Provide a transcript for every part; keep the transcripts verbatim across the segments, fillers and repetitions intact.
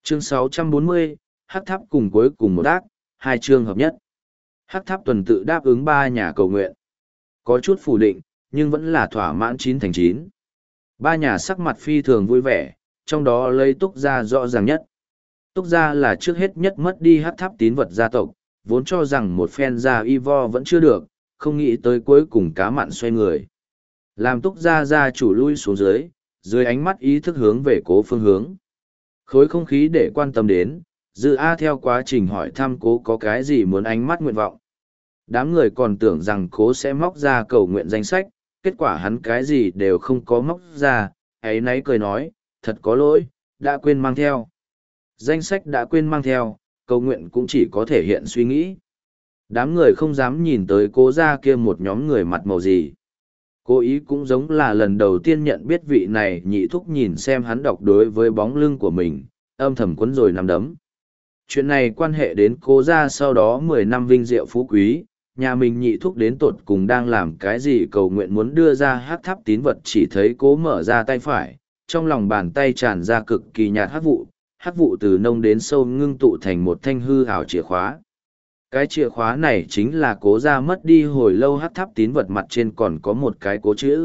Chương sáu trăm bốn mươi, Hắc Tháp cùng cuối cùng một ác, hai chương hợp nhất. Hắc Tháp tuần tự đáp ứng ba nhà cầu nguyện. Có chút phủ định, nhưng vẫn là thỏa mãn chín thành chín. Ba nhà sắc mặt phi thường vui vẻ, trong đó lấy Túc Gia rõ ràng nhất. Túc Gia là trước hết nhất mất đi Hắc Tháp tín vật gia tộc, vốn cho rằng một phen gia y vo vẫn chưa được, không nghĩ tới cuối cùng cá mặn xoay người. Làm Túc Gia gia chủ lui xuống dưới, dưới ánh mắt ý thức hướng về cố phương hướng. Khối không khí để quan tâm đến, Dư A theo quá trình hỏi thăm cố có cái gì muốn ánh mắt nguyện vọng. Đám người còn tưởng rằng cố sẽ móc ra cầu nguyện danh sách, kết quả hắn cái gì đều không có móc ra, ấy nấy cười nói, thật có lỗi, đã quên mang theo. Danh sách đã quên mang theo, cầu nguyện cũng chỉ có thể hiện suy nghĩ. Đám người không dám nhìn tới cố ra kia một nhóm người mặt màu gì. Cố ý cũng giống là lần đầu tiên nhận biết vị này nhị thúc nhìn xem hắn đọc đối với bóng lưng của mình, âm thầm quấn rồi nằm đấm. Chuyện này quan hệ đến cố ra sau đó mười năm vinh diệu phú quý, nhà mình nhị thúc đến tột cùng đang làm cái gì cầu nguyện muốn đưa ra hát tháp tín vật chỉ thấy cố mở ra tay phải, trong lòng bàn tay tràn ra cực kỳ nhạt hát vụ, hát vụ từ nông đến sâu ngưng tụ thành một thanh hư hào chìa khóa. Cái chìa khóa này chính là cố ra mất đi hồi lâu hát tháp tín vật mặt trên còn có một cái cố chữ.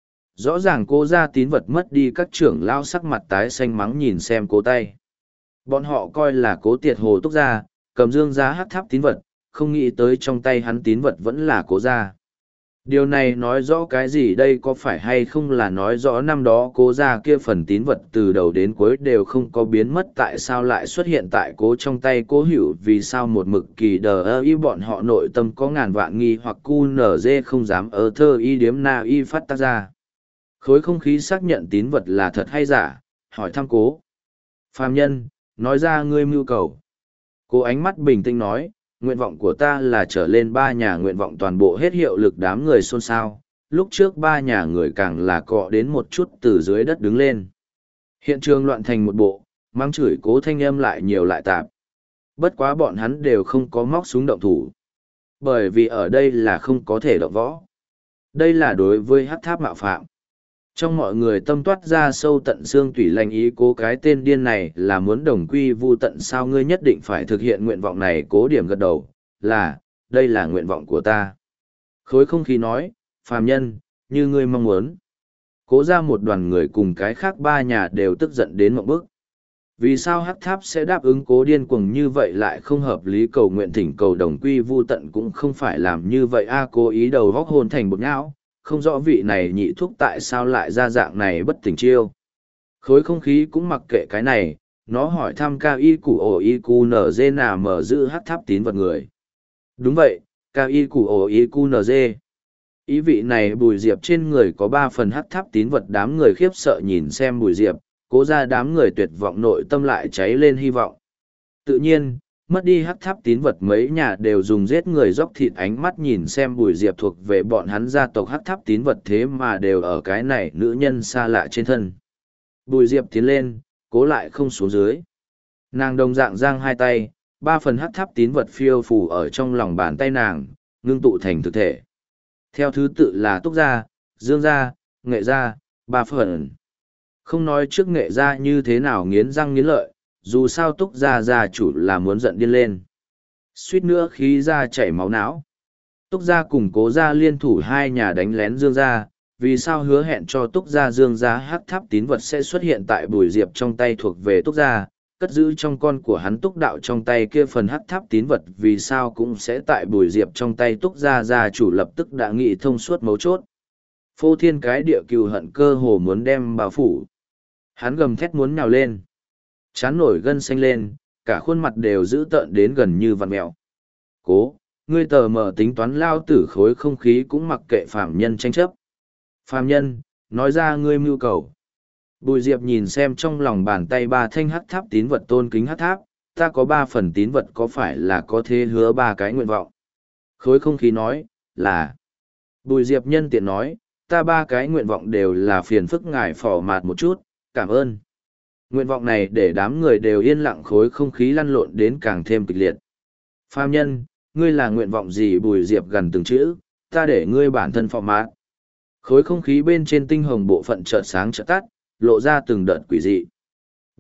Rõ ràng cố ra tín vật mất đi các trưởng lao sắc mặt tái xanh mắng nhìn xem cố tay. Bọn họ coi là cố tiệt hồ túc ra, cầm dương ra hát tháp tín vật, không nghĩ tới trong tay hắn tín vật vẫn là cố ra. Điều này nói rõ cái gì đây có phải hay không là nói rõ năm đó cố ra kia phần tín vật từ đầu đến cuối đều không có biến mất tại sao lại xuất hiện tại cố trong tay cố hữu vì sao một mực kỳ đờ ơ y bọn họ nội tâm có ngàn vạn nghi hoặc cu nở dê không dám ơ thơ y điếm na y phát tác ra. Khối không khí xác nhận tín vật là thật hay giả, hỏi thăm cố. Phàm nhân, nói ra ngươi mưu cầu. Cố ánh mắt bình tĩnh nói, nguyện vọng của ta là trở lên ba nhà nguyện vọng toàn bộ hết hiệu lực đám người xôn xao, lúc trước ba nhà người càng là cọ đến một chút từ dưới đất đứng lên. Hiện trường loạn thành một bộ, mang chửi cố thanh âm lại nhiều lại tạp. Bất quá bọn hắn đều không có móc súng động thủ. Bởi vì ở đây là không có thể động võ. Đây là đối với hắc tháp mạo phạm. Trong mọi người tâm toát ra sâu tận xương tủy lành ý cố cái tên điên này là muốn đồng quy vu tận sao ngươi nhất định phải thực hiện nguyện vọng này cố điểm gật đầu, là, đây là nguyện vọng của ta. Khối không khí nói, phàm nhân, như ngươi mong muốn. Cố ra một đoàn người cùng cái khác ba nhà đều tức giận đến mộng bức. Vì sao hắc tháp sẽ đáp ứng cố điên cuồng như vậy lại không hợp lý cầu nguyện thỉnh cầu đồng quy vu tận cũng không phải làm như vậy a cố ý đầu góc hồn thành bột nhão. Không rõ vị này nhị thúc tại sao lại ra dạng này bất tỉnh chiêu. Khối không khí cũng mặc kệ cái này, nó hỏi thăm cao y củ ổ y cu nở dê nà mở giữ hát tháp tín vật người. Đúng vậy, cao y củ ổ y cu nở dê. Ý vị này Bùi Diệp trên người có ba phần hát tháp tín vật đám người khiếp sợ nhìn xem Bùi Diệp, cố ra đám người tuyệt vọng nội tâm lại cháy lên hy vọng. Tự nhiên, mất đi hắc tháp tín vật mấy nhà đều dùng giết người dốc thịt ánh mắt nhìn xem Bùi Diệp thuộc về bọn hắn gia tộc hắc tháp tín vật thế mà đều ở cái này nữ nhân xa lạ trên thân. Bùi Diệp tiến lên, cố lại không xuống dưới. Nàng đồng dạng giang hai tay, ba phần hắc tháp tín vật phiêu phù ở trong lòng bàn tay nàng, ngưng tụ thành thực thể. Theo thứ tự là Túc Gia, Dương Gia, Nghệ Gia, ba phần. Không nói trước Nghệ Gia như thế nào nghiến răng nghiến lợi, dù sao Túc Gia gia chủ là muốn giận điên lên. Suýt nữa khí ra chảy máu não. Túc Gia cùng Cố Gia liên thủ hai nhà đánh lén Dương Gia, vì sao hứa hẹn cho Túc Gia Dương Gia hắc tháp tín vật sẽ xuất hiện tại Bùi Diệp trong tay thuộc về Túc Gia, cất giữ trong con của hắn Túc Đạo trong tay kia phần hắc tháp tín vật vì sao cũng sẽ tại Bùi Diệp trong tay Túc Gia gia chủ lập tức đã nghĩ thông suốt mấu chốt. Phô thiên cái địa cừu hận cơ hồ muốn đem bao phủ. Hắn gầm thét muốn nhào lên. Chán nổi gân xanh lên, cả khuôn mặt đều dữ tợn đến gần như vằn mẹo. Cố, ngươi tờ mờ tính toán lao tử khối không khí cũng mặc kệ phàm nhân tranh chấp. Phàm nhân, nói ra ngươi mưu cầu. Bùi Diệp nhìn xem trong lòng bàn tay ba thanh hắc tháp tín vật tôn kính hắc tháp, ta có ba phần tín vật có phải là có thế hứa ba cái nguyện vọng. Khối không khí nói, là. Bùi Diệp nhân tiện nói, ta ba cái nguyện vọng đều là phiền phức ngài phỏ mạt một chút, cảm ơn. Nguyện vọng này để đám người đều yên lặng khối không khí lăn lộn đến càng thêm kịch liệt. Phàm nhân, ngươi là nguyện vọng gì Bùi Diệp gần từng chữ, ta để ngươi bản thân phò mát. Khối không khí bên trên tinh hồng bộ phận chợt sáng chợt tắt, lộ ra từng đợt quỷ dị.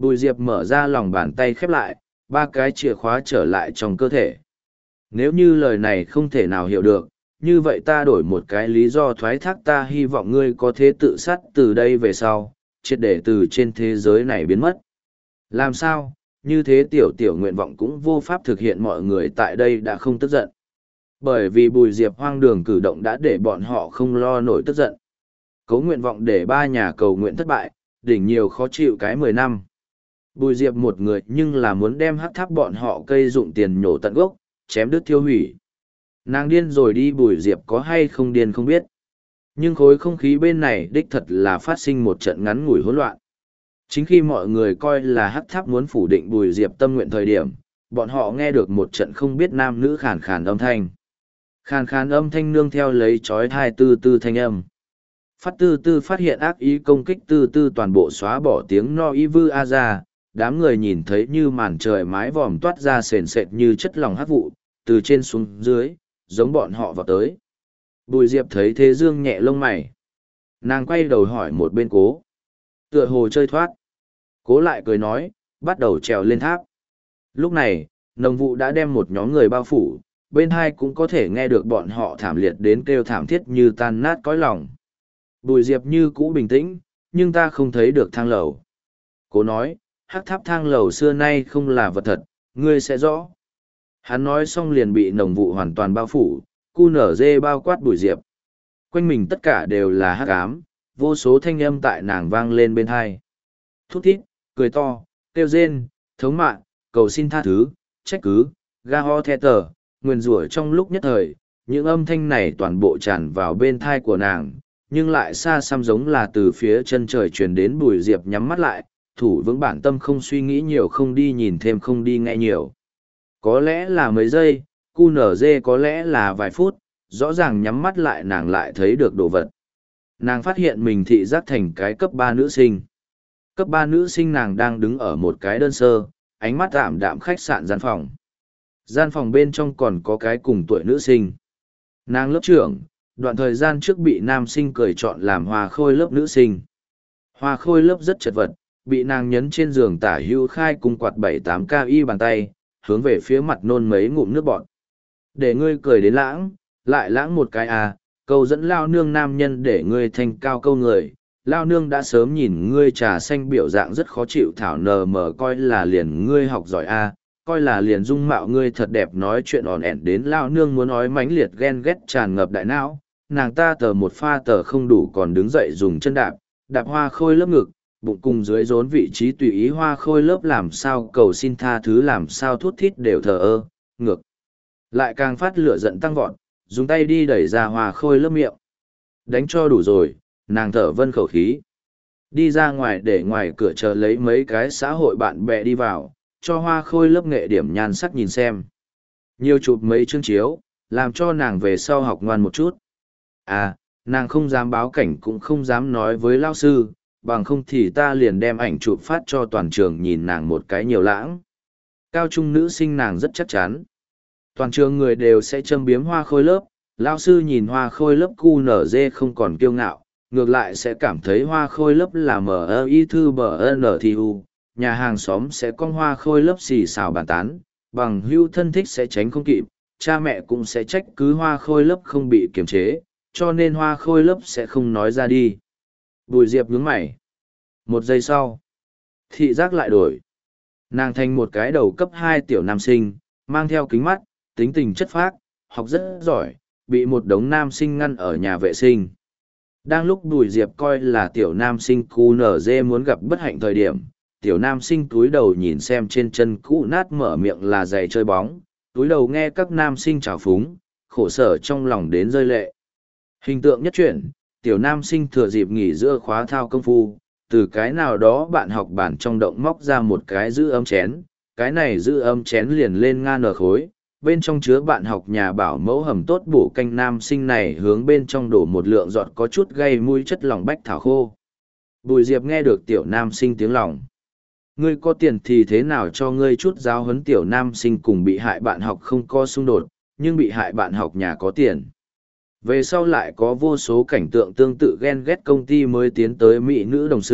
Bùi Diệp mở ra lòng bàn tay khép lại, ba cái chìa khóa trở lại trong cơ thể. Nếu như lời này không thể nào hiểu được, như vậy ta đổi một cái lý do thoái thác, ta hy vọng ngươi có thể tự sát từ đây về sau, triệt để từ trên thế giới này biến mất. Làm sao, như thế tiểu tiểu nguyện vọng cũng vô pháp thực hiện, mọi người tại đây đã không tức giận. Bởi vì Bùi Diệp hoang đường cử động đã để bọn họ không lo nổi tức giận. Cấu nguyện vọng để ba nhà cầu nguyện thất bại, đỉnh nhiều khó chịu cái mười năm. Bùi Diệp một người nhưng là muốn đem hắc tháp bọn họ cây dụng tiền nhổ tận gốc, chém đứt thiêu hủy. Nàng điên rồi đi, Bùi Diệp có hay không điên không biết. Nhưng khối không khí bên này đích thật là phát sinh một trận ngắn ngủi hỗn loạn. Chính khi mọi người coi là hắc tháp muốn phủ định Bùi Diệp tâm nguyện thời điểm, bọn họ nghe được một trận không biết nam nữ khàn khàn âm thanh. Khàn khàn âm thanh nương theo lấy chói tai tư tư thanh âm. Phát tư tư phát hiện ác ý công kích tư tư toàn bộ xóa bỏ tiếng no y vư a ra, đám người nhìn thấy như màn trời mái vòm toát ra sền sệt như chất lỏng hắc vụ, từ trên xuống dưới, giống bọn họ vào tới. Bùi Diệp thấy thế dương nhẹ lông mày. Nàng quay đầu hỏi một bên Cố. Tựa hồ chơi thoát. Cố lại cười nói, bắt đầu trèo lên tháp. Lúc này, nồng vụ đã đem một nhóm người bao phủ, bên hai cũng có thể nghe được bọn họ thảm liệt đến kêu thảm thiết như tan nát cõi lòng. Bùi Diệp như cũ bình tĩnh, nhưng ta không thấy được thang lầu. Cố nói, hắc tháp thang lầu xưa nay không là vật thật, ngươi sẽ rõ. Hắn nói xong liền bị nồng vụ hoàn toàn bao phủ, cu nở dê bao quát Bùi Diệp. Quanh mình tất cả đều là hắc ám, vô số thanh âm tại nàng vang lên bên hai. Thút thít, cười to, kêu rên, thống mạ, cầu xin tha thứ, trách cứ, ga ho the tờ, nguyền rủa trong lúc nhất thời, những âm thanh này toàn bộ tràn vào bên thai của nàng, nhưng lại xa xăm giống là từ phía chân trời truyền đến. Bùi Diệp nhắm mắt lại, thủ vững bản tâm, không suy nghĩ nhiều, không đi nhìn thêm, không đi nghe nhiều. Có lẽ là mấy giây, cu nở dê có lẽ là vài phút, rõ ràng nhắm mắt lại nàng lại thấy được đồ vật. Nàng phát hiện mình thị giác thành cái cấp ba nữ sinh. Cấp ba nữ sinh nàng đang đứng ở một cái đơn sơ, ánh mắt ảm đạm khách sạn gian phòng. Gian phòng bên trong còn có cái cùng tuổi nữ sinh. Nàng lớp trưởng, đoạn thời gian trước bị nam sinh cười chọn làm hoa khôi lớp nữ sinh. Hoa khôi lớp rất chật vật, bị nàng nhấn trên giường tả hưu khai cùng quạt bảy tám ca y bàn tay, hướng về phía mặt nôn mấy ngụm nước bọt. Để ngươi cười đến lãng, lại lãng một cái à, câu dẫn lao nương nam nhân để ngươi thành cao câu người. Lao nương đã sớm nhìn ngươi trà xanh biểu dạng rất khó chịu, thảo nờ mờ coi là liền ngươi học giỏi a, coi là liền dung mạo ngươi thật đẹp, nói chuyện ỏn ẻn đến lao nương muốn nói mãnh liệt ghen ghét tràn ngập đại não. Nàng ta tờ một pha tờ không đủ còn đứng dậy dùng chân đạp, đạp hoa khôi lớp ngực, bụng cùng dưới rốn vị trí tùy ý hoa khôi lớp làm sao cầu xin tha thứ, làm sao thút thít đều thờ ơ, ngược. Lại càng phát lửa giận tăng vọt, dùng tay đi đẩy ra hoa khôi lớp miệng. Đánh cho đủ rồi, nàng thở vân khẩu khí. Đi ra ngoài để ngoài cửa chờ lấy mấy cái xã hội bạn bè đi vào, cho hoa khôi lớp nghệ điểm nhan sắc nhìn xem. Nhiều chụp mấy chương chiếu, làm cho nàng về sau học ngoan một chút. À, nàng không dám báo cảnh cũng không dám nói với lao sư, bằng không thì ta liền đem ảnh chụp phát cho toàn trường nhìn nàng một cái nhiều lãng. Cao trung nữ sinh nàng rất chắc chắn. Toàn trường người đều sẽ châm biếm hoa khôi lớp, lao sư nhìn hoa khôi lớp cu nở dê không còn kiêu ngạo, ngược lại sẽ cảm thấy hoa khôi lớp là mờ ơ y thư bờ ân thì u, nhà hàng xóm sẽ con hoa khôi lớp xì xào bàn tán, bằng hưu thân thích sẽ tránh không kịp, cha mẹ cũng sẽ trách cứ hoa khôi lớp không bị kiềm chế, cho nên hoa khôi lớp sẽ không nói ra đi. Bùi Diệp nhướng mày. Một giây sau, thị giác lại đổi. Nàng thành một cái đầu cấp hai tiểu nam sinh, mang theo kính mắt, tính tình chất phác, học rất giỏi, bị một đống nam sinh ngăn ở nhà vệ sinh. Đang lúc Bùi Diệp coi là tiểu nam sinh cu nở dê muốn gặp bất hạnh thời điểm, tiểu nam sinh túi đầu nhìn xem trên chân cũ nát mở miệng là giày chơi bóng, túi đầu nghe các nam sinh trào phúng, khổ sở trong lòng đến rơi lệ. Hình tượng nhất chuyển, tiểu nam sinh thừa dịp nghỉ giữa khóa thao công phu, từ cái nào đó bạn học bản trong động móc ra một cái giữ ấm chén, cái này giữ ấm chén liền lên ngang nở khối, bên trong chứa bạn học nhà bảo mẫu hầm tốt bổ canh, nam sinh này hướng bên trong đổ một lượng giọt có chút gây mùi chất lỏng bách thảo khô. Bùi Diệp nghe được tiểu nam sinh tiếng lòng. Ngươi có tiền thì thế nào cho ngươi chút giáo huấn, tiểu nam sinh cùng bị hại bạn học không có xung đột, nhưng bị hại bạn học nhà có tiền. Về sau lại có vô số cảnh tượng tương tự ghen ghét công ty mới tiến tới mỹ nữ đồng sự,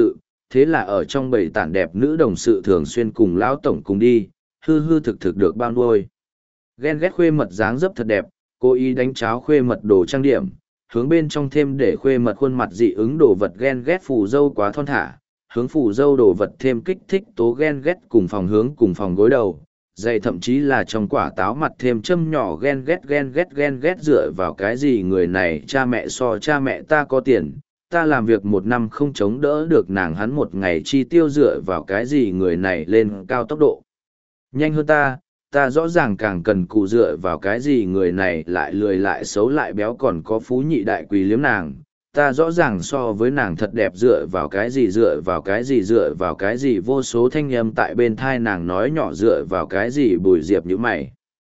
thế là ở trong bầy tản đẹp nữ đồng sự thường xuyên cùng lão tổng cùng đi, hư hư thực thực được bao nuôi. Ghen ghét khuê mật dáng dấp thật đẹp, cố ý đánh cháo khuê mật đồ trang điểm, hướng bên trong thêm để khuê mật khuôn mặt dị ứng đồ vật ghen ghét phù dâu quá thon thả, hướng phù dâu đồ vật thêm kích thích tố ghen ghét cùng phòng hướng cùng phòng gối đầu, dày thậm chí là trong quả táo mặt thêm châm nhỏ ghen ghét ghen ghét ghen ghét dựa vào cái gì người này cha mẹ so cha mẹ ta có tiền, ta làm việc một năm không chống đỡ được nàng hắn một ngày chi tiêu dựa vào cái gì người này lên cao tốc độ. Nhanh hơn ta, ta rõ ràng càng cần cụ dựa vào cái gì người này lại lười lại xấu lại béo còn có phú nhị đại quỳ liếm nàng. Ta rõ ràng so với nàng thật đẹp dựa vào cái gì dựa vào cái gì dựa vào cái gì vô số thanh âm tại bên thai nàng nói nhỏ dựa vào cái gì Bùi Diệp như mày.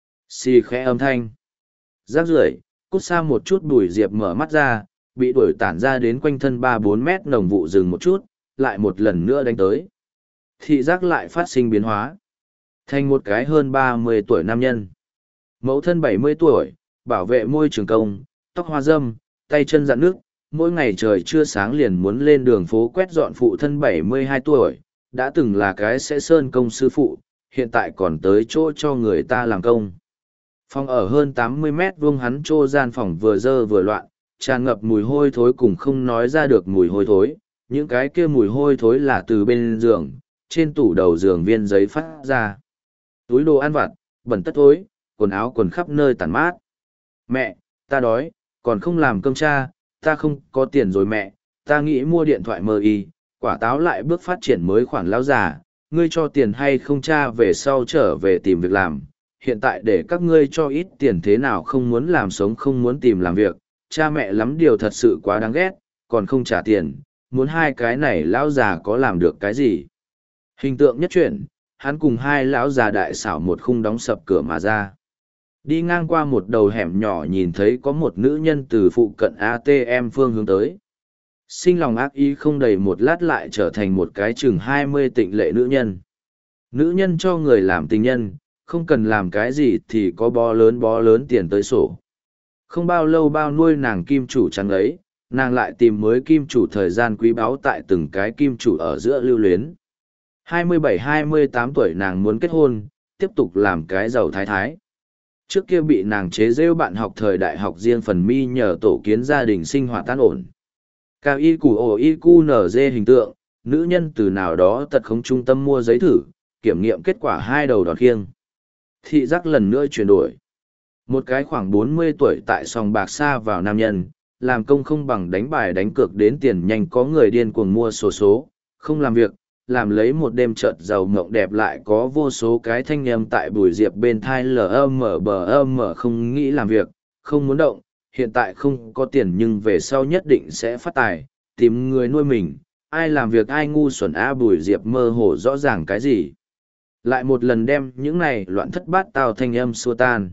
Xì khẽ âm thanh. Rác rưởi, cút xa một chút Bùi Diệp mở mắt ra, bị đuổi tản ra đến quanh thân ba bốn mét nồng vụ dừng một chút, lại một lần nữa đánh tới. Thị giác lại phát sinh biến hóa. Thành một cái hơn ba mươi tuổi nam nhân. Mẫu thân bảy mươi tuổi, bảo vệ môi trường công, tóc hoa râm, tay chân dạn nước, mỗi ngày trời chưa sáng liền muốn lên đường phố quét dọn phụ thân bảy mươi hai tuổi, đã từng là cái sẽ sơn công sư phụ, hiện tại còn tới chỗ cho người ta làm công. Phòng ở hơn tám mươi mét vuông hắn trô gian phòng vừa dơ vừa loạn, tràn ngập mùi hôi thối cùng không nói ra được mùi hôi thối, những cái kia mùi hôi thối là từ bên giường, trên tủ đầu giường viên giấy phát ra. Túi đồ ăn vặt, bẩn tất thối, quần áo quần khắp nơi tản mát. Mẹ, ta đói, còn không làm cơm cha, ta không có tiền rồi mẹ, ta nghĩ mua điện thoại mờ y, quả táo lại bước phát triển mới khoản lão già, ngươi cho tiền hay không cha về sau trở về tìm việc làm, hiện tại để các ngươi cho ít tiền thế nào không muốn làm sống không muốn tìm làm việc, cha mẹ lắm điều thật sự quá đáng ghét, còn không trả tiền, muốn hai cái này lão già có làm được cái gì. Hình tượng nhất chuyển, hắn cùng hai lão già đại xảo một khung đóng sập cửa mà ra. Đi ngang qua một đầu hẻm nhỏ nhìn thấy có một nữ nhân từ phụ cận a tê em phương hướng tới. Sinh lòng ác ý không đầy một lát lại trở thành một cái chừng hai mươi tịnh lệ nữ nhân. Nữ nhân cho người làm tình nhân, không cần làm cái gì thì có bó lớn bó lớn tiền tới sổ. Không bao lâu bao nuôi nàng kim chủ trắng ấy, nàng lại tìm mới kim chủ thời gian quý báu tại từng cái kim chủ ở giữa lưu luyến. hai mươi bảy hai mươi tám tuổi nàng muốn kết hôn, tiếp tục làm cái giàu thái thái. Trước kia bị nàng chế rêu bạn học thời đại học riêng phần mi nhờ tổ kiến gia đình sinh hoạt tan ổn. Cao y củ ổ y cu nở dê hình tượng, nữ nhân từ nào đó tật không trung tâm mua giấy thử, kiểm nghiệm kết quả hai đầu đòn khiêng. Thị giác lần nữa chuyển đổi. Một cái khoảng bốn mươi tuổi tại sòng bạc xa vào nam nhân, làm công không bằng đánh bài đánh cược đến tiền nhanh có người điên cuồng mua sổ số, không làm việc, làm lấy một đêm chợt giàu mộng đẹp lại có vô số cái thanh âm tại Bùi Diệp bên thai lờ mờ bờ mờ không nghĩ làm việc, không muốn động, hiện tại không có tiền nhưng về sau nhất định sẽ phát tài, tìm người nuôi mình, ai làm việc ai ngu xuẩn a Bùi Diệp mơ hồ rõ ràng cái gì. Lại một lần đem những này loạn thất bát tao thanh âm xua tan.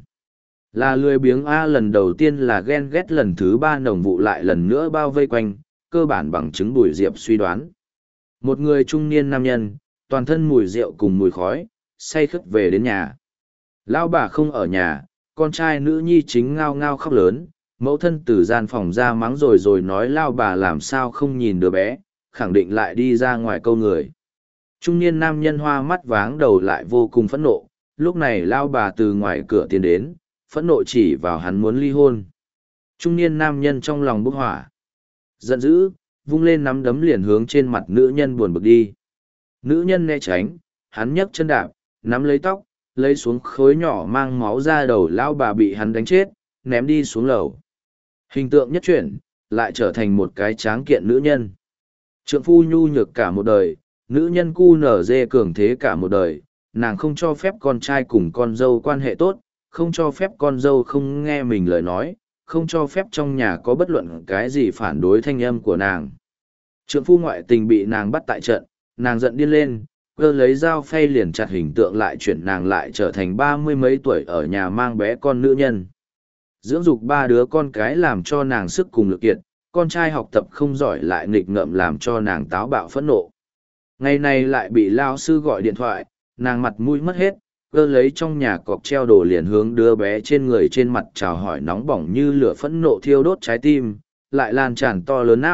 Là lười biếng A lần đầu tiên là ghen ghét lần thứ ba nồng vụ lại lần nữa bao vây quanh, cơ bản bằng chứng Bùi Diệp suy đoán. Một người trung niên nam nhân, toàn thân mùi rượu cùng mùi khói, say khướt về đến nhà. Lão bà không ở nhà, con trai nữ nhi chính ngao ngao khóc lớn, mẫu thân từ gian phòng ra mắng rồi rồi nói lao bà làm sao không nhìn đứa bé, khẳng định lại đi ra ngoài câu người. Trung niên nam nhân hoa mắt váng đầu lại vô cùng phẫn nộ, lúc này lao bà từ ngoài cửa tiến đến, phẫn nộ chỉ vào hắn muốn ly hôn. Trung niên nam nhân trong lòng bốc hỏa. Giận dữ, vung lên nắm đấm liền hướng trên mặt nữ nhân buồn bực đi. Nữ nhân né tránh, hắn nhấc chân đạp, nắm lấy tóc, lấy xuống khối nhỏ mang máu ra đầu lao bà bị hắn đánh chết, ném đi xuống lầu. Hình tượng nhất chuyển, lại trở thành một cái tráng kiện nữ nhân. Trượng phu nhu nhược cả một đời, nữ nhân cu nở dê cường thế cả một đời, nàng không cho phép con trai cùng con dâu quan hệ tốt, không cho phép con dâu không nghe mình lời nói, không cho phép trong nhà có bất luận cái gì phản đối thanh âm của nàng. Trượng phu ngoại tình bị nàng bắt tại trận, nàng giận điên lên, cơ lấy dao phay liền chặt hình tượng lại chuyển nàng lại trở thành ba mươi mấy tuổi ở nhà mang bé con nữ nhân. Dưỡng dục ba đứa con cái làm cho nàng sức cùng lực kiệt, con trai học tập không giỏi lại nghịch ngợm làm cho nàng táo bạo phẫn nộ. Ngày này lại bị lao sư gọi điện thoại, nàng mặt mũi mất hết, cơ lấy trong nhà cọc treo đồ liền hướng đứa bé trên người trên mặt chào hỏi nóng bỏng như lửa phẫn nộ thiêu đốt trái tim, lại lan tràn to lớn não,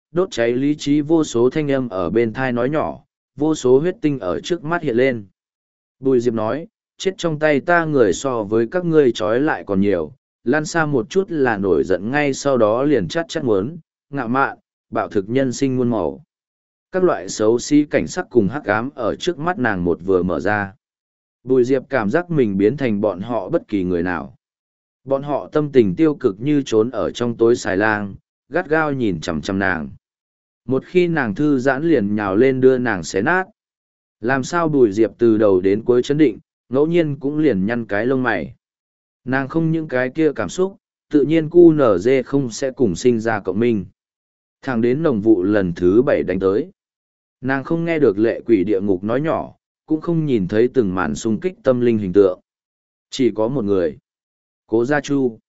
đốt cháy lý trí vô số thanh âm ở bên thai nói nhỏ, vô số huyết tinh ở trước mắt hiện lên. Bùi Diệp nói, chết trong tay ta người so với các ngươi trói lại còn nhiều, lan xa một chút là nổi giận ngay sau đó liền chắt chắt muốn, ngạo mạn, bạo thực nhân sinh muôn màu. Các loại xấu xí cảnh sắc cùng hắc ám ở trước mắt nàng một vừa mở ra. Bùi Diệp cảm giác mình biến thành bọn họ bất kỳ người nào. Bọn họ tâm tình tiêu cực như trốn ở trong tối xài lang, gắt gao nhìn chằm chằm nàng. Một khi nàng thư giãn liền nhào lên đưa nàng xé nát. Làm sao Bùi Diệp từ đầu đến cuối chấn định, ngẫu nhiên cũng liền nhăn cái lông mày. Nàng không những cái kia cảm xúc, tự nhiên cu nở dê không sẽ cùng sinh ra cộng minh. Thẳng đến nồng vụ lần thứ bảy đánh tới. Nàng không nghe được lệ quỷ địa ngục nói nhỏ, cũng không nhìn thấy từng màn xung kích tâm linh hình tượng. Chỉ có một người. Cố Gia Chu.